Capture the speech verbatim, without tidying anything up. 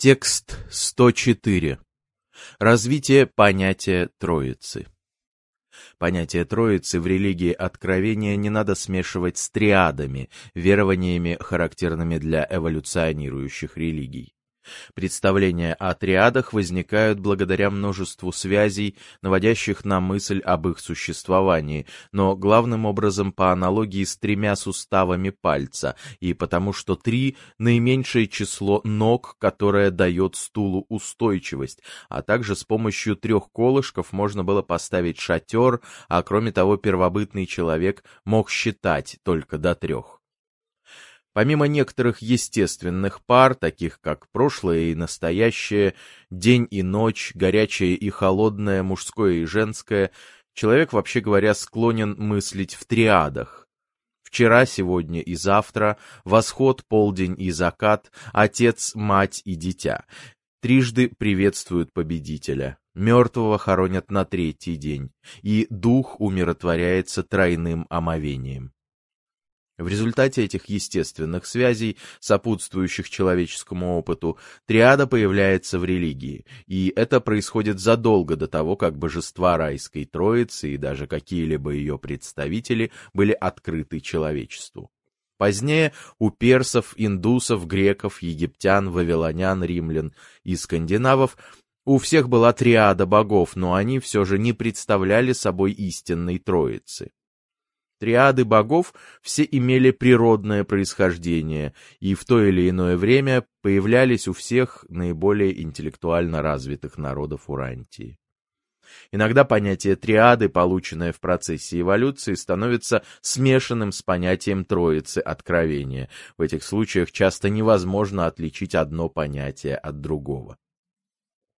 Текст сто четыре. Развитие понятия Троицы. Понятие Троицы в религии Откровения не надо смешивать с триадами, верованиями, характерными для эволюционирующих религий. Представления о триадах возникают благодаря множеству связей, наводящих на мысль об их существовании, но главным образом по аналогии с тремя суставами пальца, и потому что три — наименьшее число ног, которое дает стулу устойчивость, а также с помощью трех колышков можно было поставить шатер, а кроме того первобытный человек мог считать только до трех. Помимо некоторых естественных пар, таких как прошлое и настоящее, день и ночь, горячее и холодное, мужское и женское, человек, вообще говоря, склонен мыслить в триадах. Вчера, сегодня и завтра, восход, полдень и закат, отец, мать и дитя. Трижды приветствуют победителя, мертвого хоронят на третий день, и дух умиротворяется тройным омовением. В результате этих естественных связей, сопутствующих человеческому опыту, триада появляется в религии, и это происходит задолго до того, как божества райской троицы и даже какие-либо ее представители были открыты человечеству. Позднее у персов, индусов, греков, египтян, вавилонян, римлян и скандинавов у всех была триада богов, но они все же не представляли собой истинной троицы. Триады богов все имели природное происхождение и в то или иное время появлялись у всех наиболее интеллектуально развитых народов Урантии. Иногда понятие триады, полученное в процессе эволюции, становится смешанным с понятием Троицы Откровения. В этих случаях часто невозможно отличить одно понятие от другого.